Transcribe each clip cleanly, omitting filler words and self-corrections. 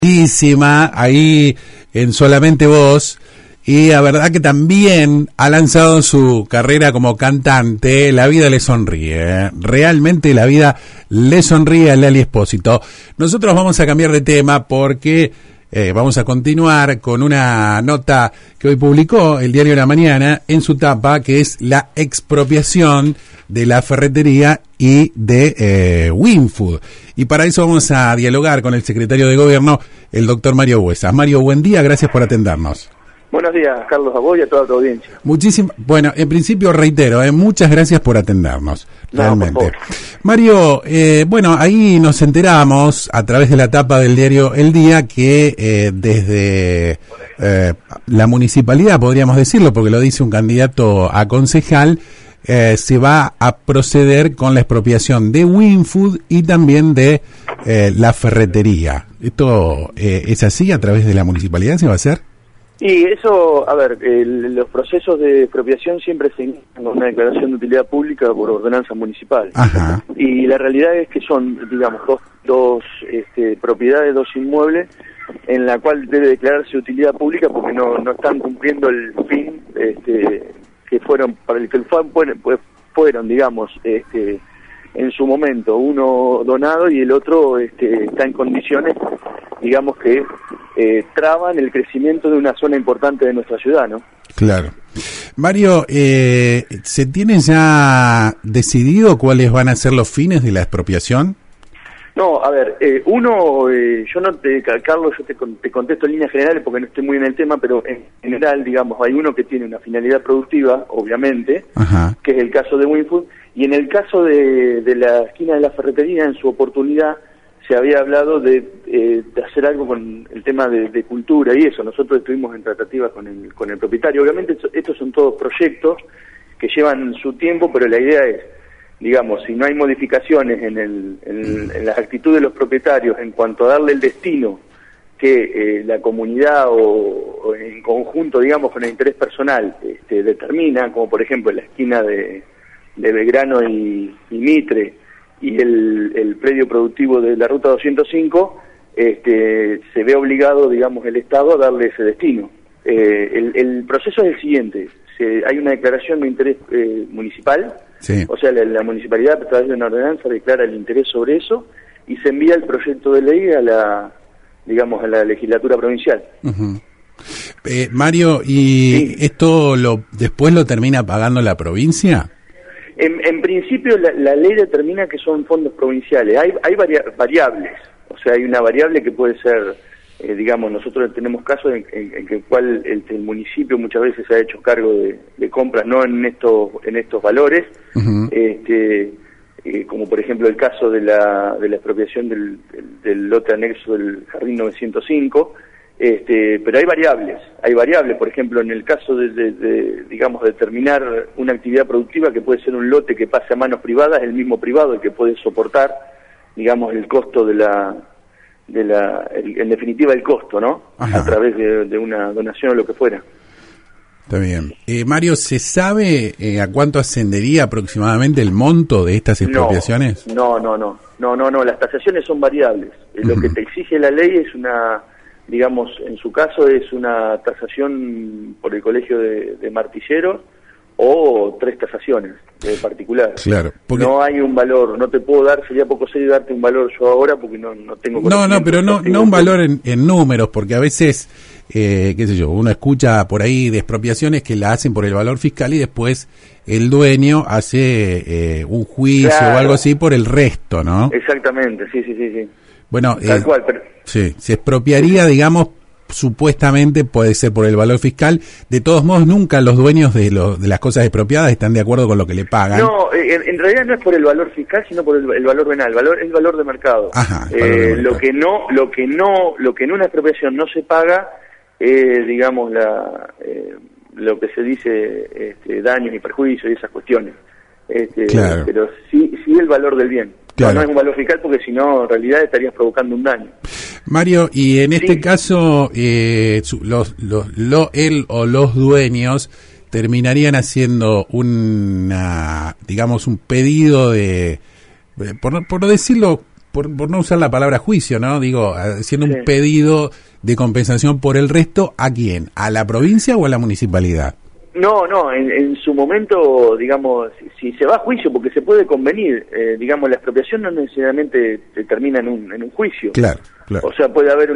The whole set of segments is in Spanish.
Ahí en Solamente Vos, y la verdad que también ha lanzado su carrera como cantante. La vida le sonríe, realmente la vida le sonríe a Lali Espósito. Nosotros vamos a cambiar de tema porque vamos a continuar con una nota que hoy publicó el diario La Mañana en su tapa, que es la expropiación de la ferretería y de Winfood. Y para eso vamos a dialogar con el secretario de Gobierno, el doctor Mario Buesa. Mario, buen día, gracias por atendernos. Buenos días, Carlos, a vos y a toda tu audiencia. Bueno, en principio reitero, muchas gracias por atendernos, realmente. Mario, bueno, ahí nos enteramos a través de la tapa del diario El Día que desde la municipalidad, podríamos decirlo, porque lo dice un candidato a concejal, se va a proceder con la expropiación de Winfood y también de la ferretería. ¿Esto es así? ¿A través de la municipalidad se va a hacer? Y eso, a ver, los procesos de expropiación siempre se inician con una declaración de utilidad pública por ordenanza municipal. Ajá. Y la realidad es que son, digamos, dos propiedades, dos inmuebles, en la cual debe declararse utilidad pública porque no están cumpliendo el fin que fueron, para el que fueron, digamos, en su momento, uno donado y el otro está en condiciones, digamos, que traban el crecimiento de una zona importante de nuestra ciudad, ¿no? Claro. Mario, ¿se tiene ya decidido cuáles van a ser los fines de la expropiación? No, a ver, Carlos, yo te contesto en líneas generales porque no estoy muy en el tema, pero en general, digamos, hay uno que tiene una finalidad productiva, obviamente, ajá, que es el caso de Winfood, y en el caso de la esquina de la ferretería, en su oportunidad, se había hablado de hacer algo con el tema de cultura y eso. Nosotros estuvimos en tratativas con el propietario. Obviamente estos son todos proyectos que llevan su tiempo, pero la idea es, digamos, si no hay modificaciones en las actitudes de los propietarios en cuanto a darle el destino que la comunidad o en conjunto, digamos, con el interés personal determina, como por ejemplo en la esquina de Belgrano y Mitre y el predio productivo de la Ruta 205, se ve obligado, digamos, el Estado a darle ese destino. El proceso es el siguiente: hay una declaración de interés municipal. Sí. O sea, la municipalidad a través de una ordenanza declara el interés sobre eso y se envía el proyecto de ley a la legislatura provincial. Uh-huh. Mario, ¿y sí, esto después lo termina pagando la provincia? En principio la ley determina que son fondos provinciales. Hay variables, o sea, hay una variable que puede ser, digamos, nosotros tenemos casos en el cual el municipio muchas veces se ha hecho cargo de compras no en estos valores, uh-huh, como por ejemplo el caso de la expropiación del lote anexo del Jardín 905, pero hay variables, por ejemplo, en el caso digamos, determinar una actividad productiva que puede ser un lote que pase a manos privadas, el mismo privado el que puede soportar, digamos, el costo en definitiva el costo, ¿no? Ajá. A través de una donación o lo que fuera. Está bien. Mario, ¿se sabe a cuánto ascendería aproximadamente el monto de estas expropiaciones? No, las tasaciones son variables. Lo que te exige la ley es digamos, en su caso es una tasación por el Colegio de Martilleros o 3 tasaciones de particular. Claro. Porque no hay un valor, no te puedo dar, sería poco serio darte un valor yo ahora porque no tengo... No, pero no un valor en números, porque a veces, qué sé yo, uno escucha por ahí de expropiaciones que la hacen por el valor fiscal y después el dueño hace un juicio, claro, o algo así por el resto, ¿no? Exactamente, sí. Bueno, tal cual, pero... sí, se expropiaría, digamos, supuestamente puede ser por el valor fiscal. De todos modos, nunca los dueños de las cosas expropiadas están de acuerdo con lo que le pagan. No, en realidad no es por el valor fiscal, sino por el valor venal. El valor de mercado. Ajá. Lo que en una expropiación no se paga, digamos, lo que se dice daños y perjuicios y esas cuestiones. Claro. Pero sí el valor del bien. Claro. No es un valor fiscal porque si no, en realidad estarías provocando un daño. Mario, y en este caso, él o los dueños terminarían haciendo digamos, un pedido por no decirlo por no usar la palabra juicio, ¿no? Digo, haciendo Sí. un pedido de compensación por el resto, ¿a quién? ¿A la provincia o a la municipalidad? No, en su momento, digamos, si se va a juicio, porque se puede convenir, digamos, la expropiación no necesariamente termina en un juicio. Claro, claro. O sea, puede haber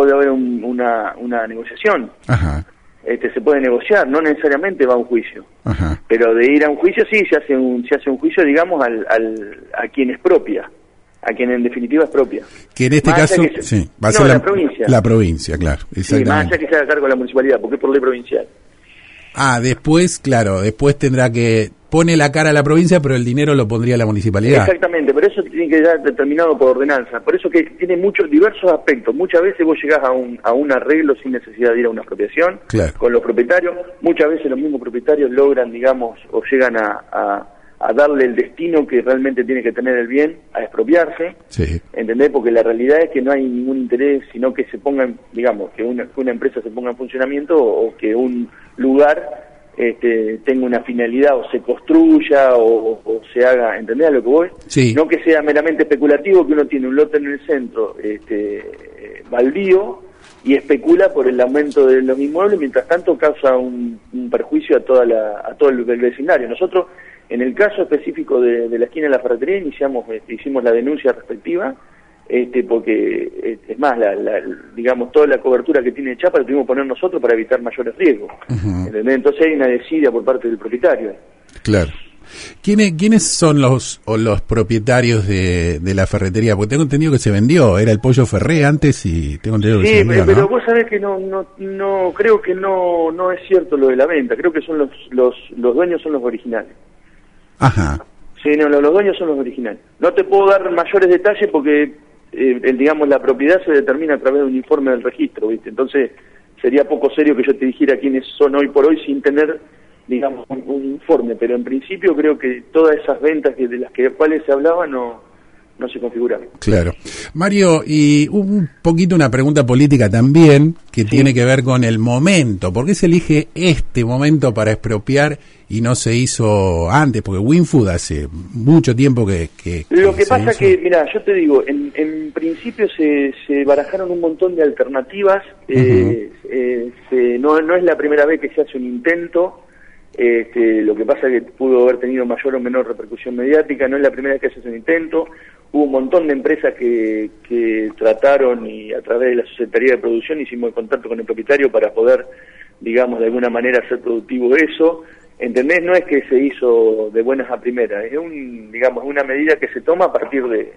una negociación. Ajá, Se puede negociar, no necesariamente va a un juicio. ajá. Pero de ir a un juicio sí se hace un juicio, digamos, a quien expropia, a quien en definitiva expropia. Que en este Más caso, allá que sí, va a no, ser la provincia. La provincia, claro, Sí, más exactamente. allá que se haga cargo de la municipalidad, porque es por ley provincial. Ah, después, claro, después tendrá que pone la cara a la provincia, pero el dinero lo pondría la municipalidad. Exactamente, pero eso tiene que estar determinado por ordenanza. Por eso que tiene muchos diversos aspectos. Muchas veces vos llegás a un arreglo sin necesidad de ir a una expropiación Claro. con los propietarios. Muchas veces los mismos propietarios logran, digamos, o llegan a darle el destino que realmente tiene que tener el bien, a expropiarse. Sí, ¿Entendés? Porque la realidad es que no hay ningún interés, sino que se ponga, digamos, que una empresa se ponga en funcionamiento o que un lugar tenga una finalidad o se construya o se haga, ¿entendés a lo que voy? Sí. No que sea meramente especulativo, que uno tiene un lote en el centro baldío y especula por el aumento de los inmuebles, mientras tanto causa un perjuicio a todo el vecindario. Nosotros, en el caso específico de la esquina de la ferretería, hicimos la denuncia respectiva, porque es más, digamos, toda la cobertura que tiene Chapa la tuvimos que poner nosotros para evitar mayores riesgos. Ujú. ¿Entendés? Entonces hay una desidia por parte del propietario. claro. ¿Quiénes son los propietarios de la ferretería? Porque tengo entendido que se vendió, era el Pollo Ferré antes y tengo entendido que se Sí, vendió, pero ¿no? vos sabés que no creo que no es cierto lo de la venta. Creo que son los dueños son los originales. Ajá, Sí, no, los dueños son los originales. No te puedo dar mayores detalles porque, digamos, la propiedad se determina a través de un informe del registro, ¿viste? Entonces sería poco serio que yo te dijera quiénes son hoy por hoy sin tener, digamos, un informe. Pero en principio creo que todas esas ventas de las cuales se hablaba no se configuraron. claro. Mario, y un poquito una pregunta política también, que tiene que ver con el momento. ¿Por qué se elige este momento para expropiar y no se hizo antes? Porque Winfood hace mucho tiempo que Lo que se pasa hizo. que, mira, yo te digo, en principio se barajaron un montón de alternativas. No es la primera vez que se hace un intento. Lo que pasa es que pudo haber tenido mayor o menor repercusión mediática. No es la primera vez que se hace un intento. Hubo un montón de empresas que trataron, y a través de la Secretaría de Producción hicimos el contacto con el propietario para poder, digamos, de alguna manera hacer productivo eso. ¿Entendés? No es que se hizo de buenas a primeras, es una medida que se toma a partir de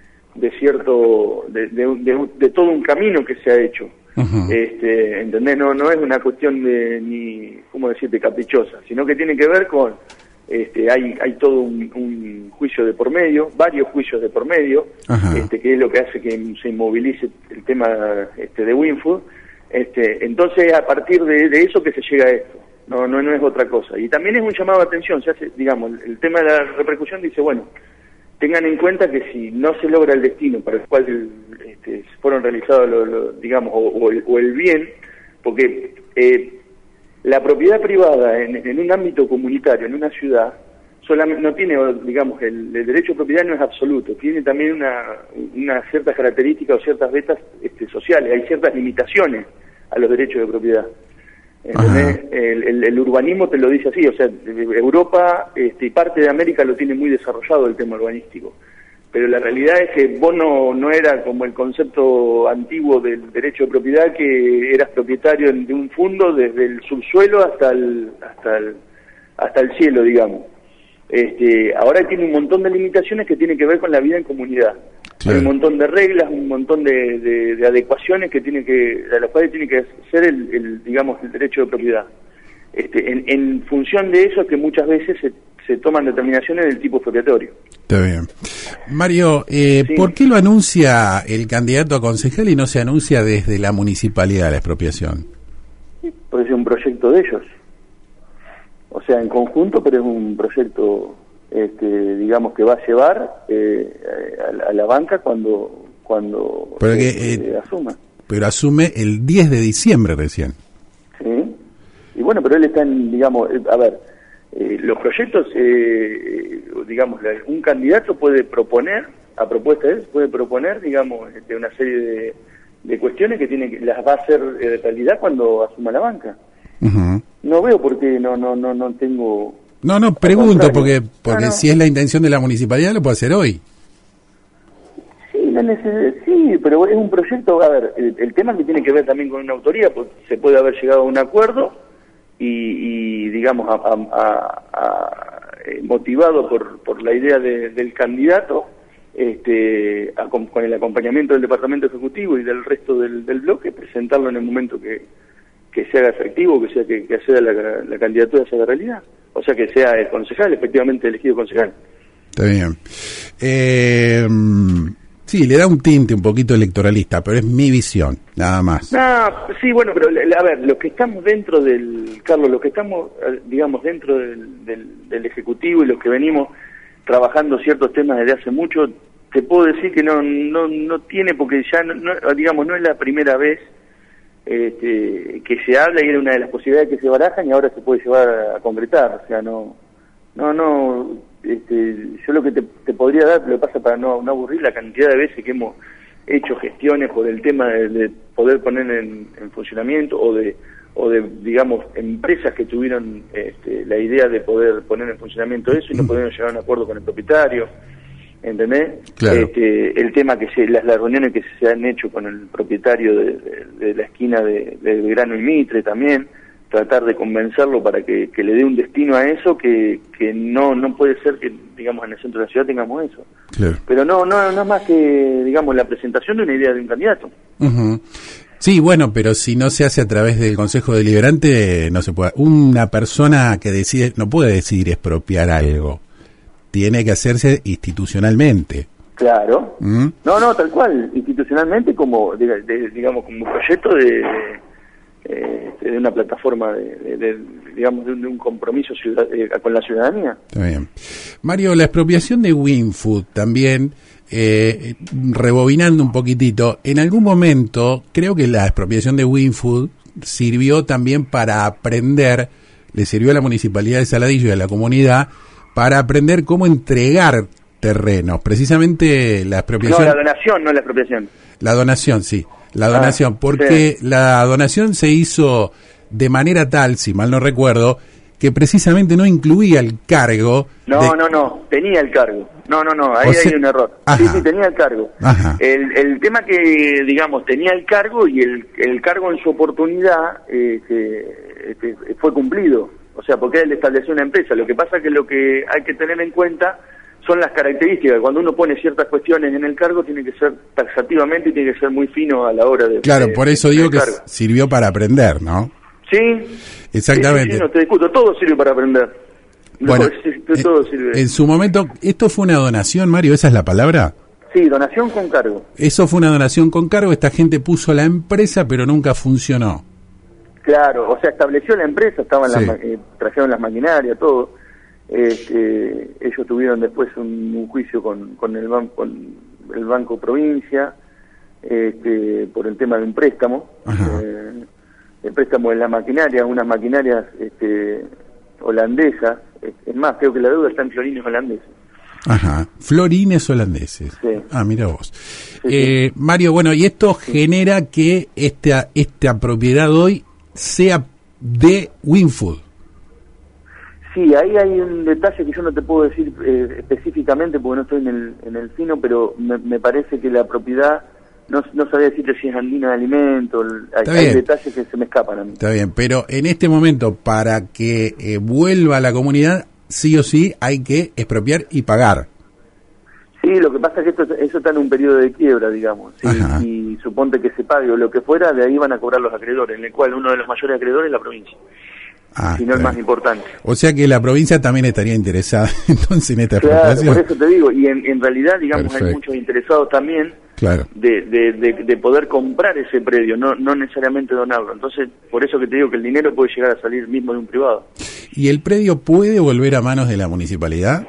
todo un camino que se ha hecho. Ujú. ¿Entendés? No es una cuestión de ¿cómo decirte?, caprichosa, sino que tiene que ver con hay todo un juicio de por medio, varios juicios de por medio, Ajá. que es lo que hace que se inmovilice el tema de Winfood. Entonces, a partir de eso que se llega a esto. No es otra cosa. Y también es un llamado de atención. Se hace, digamos, el tema de la repercusión dice, bueno, tengan en cuenta que si no se logra el destino para el cual fueron realizados, digamos, o el bien, porque la propiedad privada en un ámbito comunitario, en una ciudad, solamente no tiene, digamos, el derecho de propiedad no es absoluto, tiene también unas ciertas características o ciertas vetas sociales, hay ciertas limitaciones a los derechos de propiedad. ¿Entendés? El urbanismo te lo dice así, o sea, Europa y parte de América lo tiene muy desarrollado el tema urbanístico, pero la realidad es que vos no era como el concepto antiguo del derecho de propiedad, que eras propietario de un fondo desde el subsuelo hasta el cielo, digamos. Ahora tiene un montón de limitaciones que tienen que ver con la vida en comunidad. Claro. Hay un montón de reglas, un montón de adecuaciones a las cuales tiene que ser el derecho de propiedad. En función de eso es que muchas veces se toman determinaciones del tipo expropiatorio. Está bien. Mario, Sí. ¿por qué lo anuncia el candidato a concejal y no se anuncia desde la municipalidad la expropiación? Porque es un proyecto de ellos. O sea, en conjunto, pero es un proyecto, digamos, que va a llevar a la banca cuando Pero que, asuma. Pero asume el 10 de diciembre recién. Sí. Y bueno, pero él está en, digamos, los proyectos, digamos, un candidato puede proponer a propuesta de él, puede proponer, digamos, una serie de cuestiones que las va a hacer realidad cuando asuma la banca. Uh-huh. No veo por qué no tengo... No, pregunto, porque si es la intención de la municipalidad, lo puede hacer hoy. Sí, pero es un proyecto, a ver, el tema que tiene que ver también con una autoría, pues se puede haber llegado a un acuerdo y digamos, motivado por la idea del candidato, con el acompañamiento del Departamento Ejecutivo y del resto del bloque, presentarlo en el momento que se haga efectivo, que acceda la candidatura se haga realidad. O sea, que sea el concejal, efectivamente elegido concejal. Está bien. Sí, le da un tinte un poquito electoralista, pero es mi visión, nada más. Sí, bueno, pero a ver, los que estamos dentro Carlos, los que estamos, digamos, dentro del Ejecutivo y los que venimos trabajando ciertos temas desde hace mucho, te puedo decir que no tiene, porque ya, digamos, no es la primera vez que se habla y era una de las posibilidades que se barajan y ahora se puede llevar a concretar. O sea, yo lo que te podría dar, lo que pasa para no aburrir, la cantidad de veces que hemos hecho gestiones por el tema de poder poner en funcionamiento o de digamos, empresas que tuvieron la idea de poder poner en funcionamiento eso y no pudieron llegar a un acuerdo con el propietario, ¿entendés? Claro. El tema las reuniones que se han hecho con el propietario de la esquina de Belgrano y Mitre también, tratar de convencerlo para que le dé un destino a eso, que no puede ser que, digamos, en el centro de la ciudad tengamos eso. Claro. Pero no es más que, digamos, la presentación de una idea de un candidato. Uh-huh. Sí, bueno, pero si no se hace a través del Consejo Deliberante, no se puede. Una persona que decide, no puede decidir expropiar algo. Tiene que hacerse institucionalmente. Claro. ¿Mm? No, tal cual, institucionalmente como, digamos, como proyecto de una plataforma digamos, de un compromiso con la ciudadanía. Está bien. Mario, la expropiación de WinFood también, rebobinando un poquitito, en algún momento creo que la expropiación de WinFood sirvió también para aprender, le sirvió a la Municipalidad de Saladillo y a la comunidad para aprender cómo entregar terrenos. Precisamente la expropiación... No, la donación, no la expropiación. La donación, sí. La donación, porque sí. La donación se hizo de manera tal, si mal no recuerdo, que precisamente no incluía el cargo. No, tenía el cargo. No, ahí hay un error. Ajá. Sí, tenía el cargo. Ajá. El tema que, digamos, tenía el cargo y el cargo en su oportunidad fue cumplido. O sea, porque él estableció una empresa. Lo que pasa que lo que hay que tener en cuenta son las características. Cuando uno pone ciertas cuestiones en el cargo, tiene que ser taxativamente y tiene que ser muy fino a la hora de... Claro, por eso digo que sirvió para aprender, ¿no? Sí. Exactamente. Sí, no te discuto, todo sirve para aprender. Bueno, todo sirve. En su momento, ¿esto fue una donación, Mario? ¿Esa es la palabra? Sí, donación con cargo. Eso fue una donación con cargo, esta gente puso la empresa, pero nunca funcionó. Claro, o sea, estableció la empresa, estaban trajeron las maquinarias, todo. Ellos tuvieron después un juicio con el Banco Provincia por el tema de un préstamo. El préstamo de la maquinaria, unas maquinarias holandesas. Es más, creo que la deuda está en florines holandeses. Ajá, florines holandeses. Sí. Mira vos. Sí. Mario, bueno, y esto genera que esta propiedad hoy sea de WinFood. Sí, ahí hay un detalle que yo no te puedo decir específicamente porque no estoy en el fino, pero me parece que la propiedad, no sabría decirte si es Andina de Alimentos, hay detalles que se me escapan a mí. Está bien, pero en este momento, para que vuelva a la comunidad, sí o sí hay que expropiar y pagar. Sí, lo que pasa es que eso está en un periodo de quiebra, digamos. ¿Sí? Y suponte que se pague o lo que fuera, de ahí van a cobrar los acreedores, en el cual uno de los mayores acreedores es la provincia. Si no el más importante. O sea que la provincia también estaría interesada entonces en esta expropiación. Claro, por eso te digo, y en realidad, digamos, hay muchos interesados también de poder comprar ese predio, no necesariamente donarlo. Entonces, por eso que te digo que el dinero puede llegar a salir mismo de un privado. ¿Y el predio puede volver a manos de la municipalidad?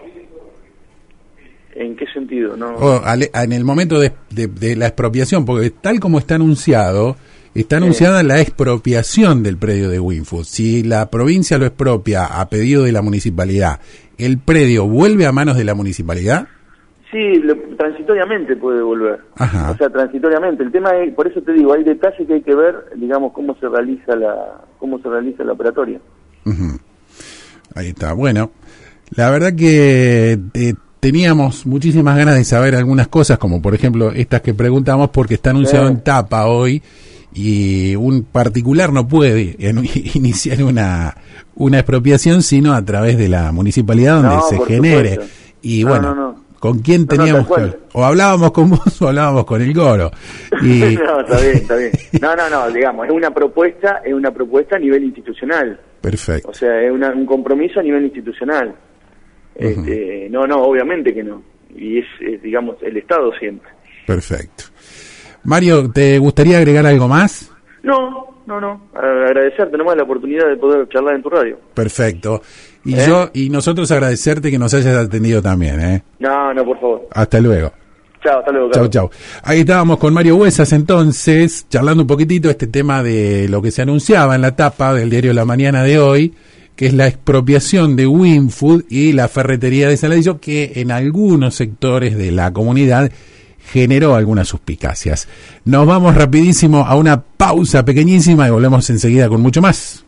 ¿En qué sentido? No. En el momento de la expropiación, porque tal como está anunciado... Está anunciada la expropiación del predio de WinFood. Si la provincia lo expropia a pedido de la municipalidad, ¿el predio vuelve a manos de la municipalidad? Sí, transitoriamente puede volver. Ajá. O sea, transitoriamente. El tema es, por eso te digo, hay detalles que hay que ver, digamos, cómo se realiza la operatoria. Uh-huh. Ahí está. Bueno, la verdad que teníamos muchísimas ganas de saber algunas cosas, como por ejemplo estas que preguntamos, porque está anunciado en tapa hoy y un particular no puede iniciar una expropiación sino a través de la municipalidad donde se genere. Supuesto. Y bueno, ¿con quién teníamos que ver? O hablábamos con vos o hablábamos con el Goro. Y... No, está bien. No, digamos, es una propuesta a nivel institucional. Perfecto. O sea, es un compromiso a nivel institucional. Uh-huh. No, obviamente que no. Y es, digamos, el Estado siempre. Perfecto. Mario, ¿te gustaría agregar algo más? No. Agradecerte nomás la oportunidad de poder charlar en tu radio. Perfecto. Y nosotros agradecerte que nos hayas atendido también, No, por favor. Hasta luego. Chao, hasta luego. Chau. Ahí estábamos con Mario Huesas entonces, charlando un poquitito este tema de lo que se anunciaba en la tapa del diario La Mañana de hoy, que es la expropiación de Winfood y la ferretería de Saladillo, que en algunos sectores de la comunidad generó algunas suspicacias. Nos vamos rapidísimo a una pausa pequeñísima y volvemos enseguida con mucho más.